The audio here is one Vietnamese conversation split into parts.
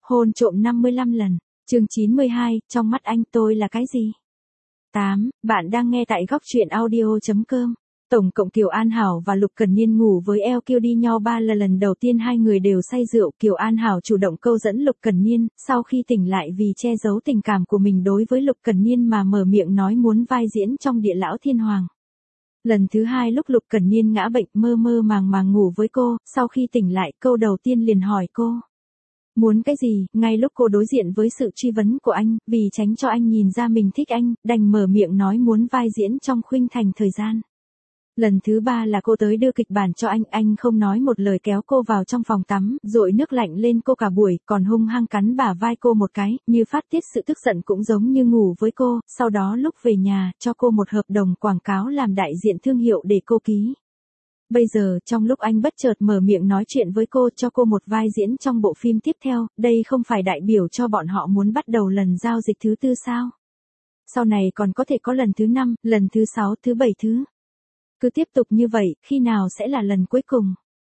Hôn trộm 55 lần. Chương 92, trong mắt anh tôi là cái gì? 8. Bạn đang nghe tại góc truyện audio.com. Tổng cộng Kiều An Hảo và Lục Cẩn Niên ngủ với LQ đi nhau 3 lần đầu tiên hai người đều say rượu. Kiều An Hảo chủ động câu dẫn Lục Cẩn Niên, sau khi tỉnh lại vì che giấu tình cảm của mình đối với Lục Cẩn Niên mà mở miệng nói muốn vai diễn trong Địa Lão Thiên Hoàng. Lần thứ hai lúc Lục Cẩn Niên ngã bệnh mơ mơ màng ngủ với cô, sau khi tỉnh lại câu đầu tiên liền hỏi cô. Muốn cái gì, ngay lúc cô đối diện với sự truy vấn của anh, vì tránh cho anh nhìn ra mình thích anh, đành mở miệng nói muốn vai diễn trong Khuynh Thành thời gian. Lần thứ ba là cô tới đưa kịch bản cho anh không nói một lời kéo cô vào trong phòng tắm, dội nước lạnh lên cô cả buổi, còn hung hăng cắn bả vai cô một cái, như phát tiết sự tức giận cũng giống như ngủ với cô, sau đó lúc về nhà, cho cô một hợp đồng quảng cáo làm đại diện thương hiệu để cô ký. Bây giờ, trong lúc anh bất chợt mở miệng nói chuyện với cô cho cô một vai diễn trong bộ phim tiếp theo, đây không phải đại biểu cho bọn họ muốn bắt đầu lần giao dịch thứ tư sao? Sau này còn có thể có lần thứ 5, lần thứ 6, thứ 7 thứ. Cứ tiếp tục như vậy, khi nào sẽ là lần cuối cùng?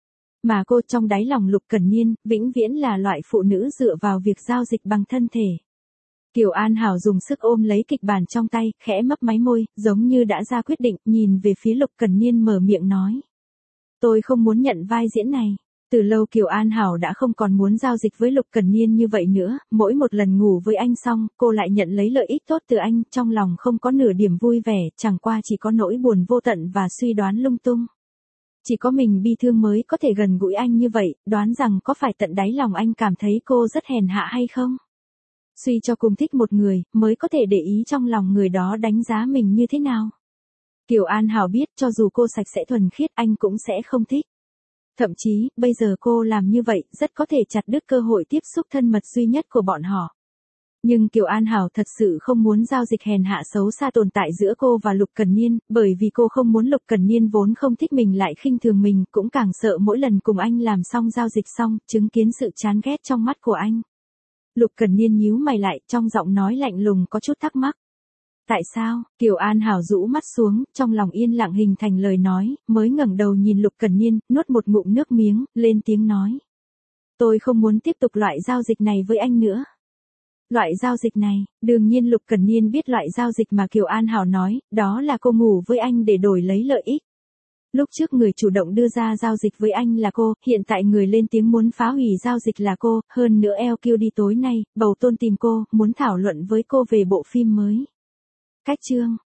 Mà cô trong đáy lòng Lục Cẩn Niên, vĩnh viễn là loại phụ nữ dựa vào việc giao dịch bằng thân thể. Kiều An Hảo dùng sức ôm lấy kịch bản trong tay, khẽ mấp máy môi, giống như đã ra quyết định, nhìn về phía Lục Cẩn Niên mở miệng nói. Tôi không muốn nhận vai diễn này. Từ lâu Kiều An Hảo đã không còn muốn giao dịch với Lục Cẩn Niên như vậy nữa, mỗi một lần ngủ với anh xong, cô lại nhận lấy lợi ích tốt từ anh, trong lòng không có nửa điểm vui vẻ, chẳng qua chỉ có nỗi buồn vô tận và suy đoán lung tung. Chỉ có mình bi thương mới có thể gần gũi anh như vậy, đoán rằng có phải tận đáy lòng anh cảm thấy cô rất hèn hạ hay không? Suy cho cùng thích một người, mới có thể để ý trong lòng người đó đánh giá mình như thế nào. Kiều An Hảo biết cho dù cô sạch sẽ thuần khiết anh cũng sẽ không thích. Thậm chí, bây giờ cô làm như vậy, rất có thể chặt đứt cơ hội tiếp xúc thân mật duy nhất của bọn họ. Nhưng Kiều An Hảo thật sự không muốn giao dịch hèn hạ xấu xa tồn tại giữa cô và Lục Cẩn Niên, bởi vì cô không muốn Lục Cẩn Niên vốn không thích mình lại khinh thường mình, cũng càng sợ mỗi lần cùng anh làm xong giao dịch xong, chứng kiến sự chán ghét trong mắt của anh. Lục Cẩn Niên nhíu mày lại, trong giọng nói lạnh lùng có chút thắc mắc. Tại sao? Kiều An Hảo rũ mắt xuống, trong lòng yên lặng hình thành lời nói, mới ngẩng đầu nhìn Lục Cẩn Niên, nuốt một ngụm nước miếng, lên tiếng nói. Tôi không muốn tiếp tục loại giao dịch này với anh nữa. Loại giao dịch này, đương nhiên Lục Cẩn Niên biết loại giao dịch mà Kiều An Hảo nói, đó là cô ngủ với anh để đổi lấy lợi ích. Lúc trước người chủ động đưa ra giao dịch với anh là cô, hiện tại người lên tiếng muốn phá hủy giao dịch là cô, hơn nữa LQ đi tối nay, bầu tôn tìm cô, muốn thảo luận với cô về bộ phim mới. Cách chương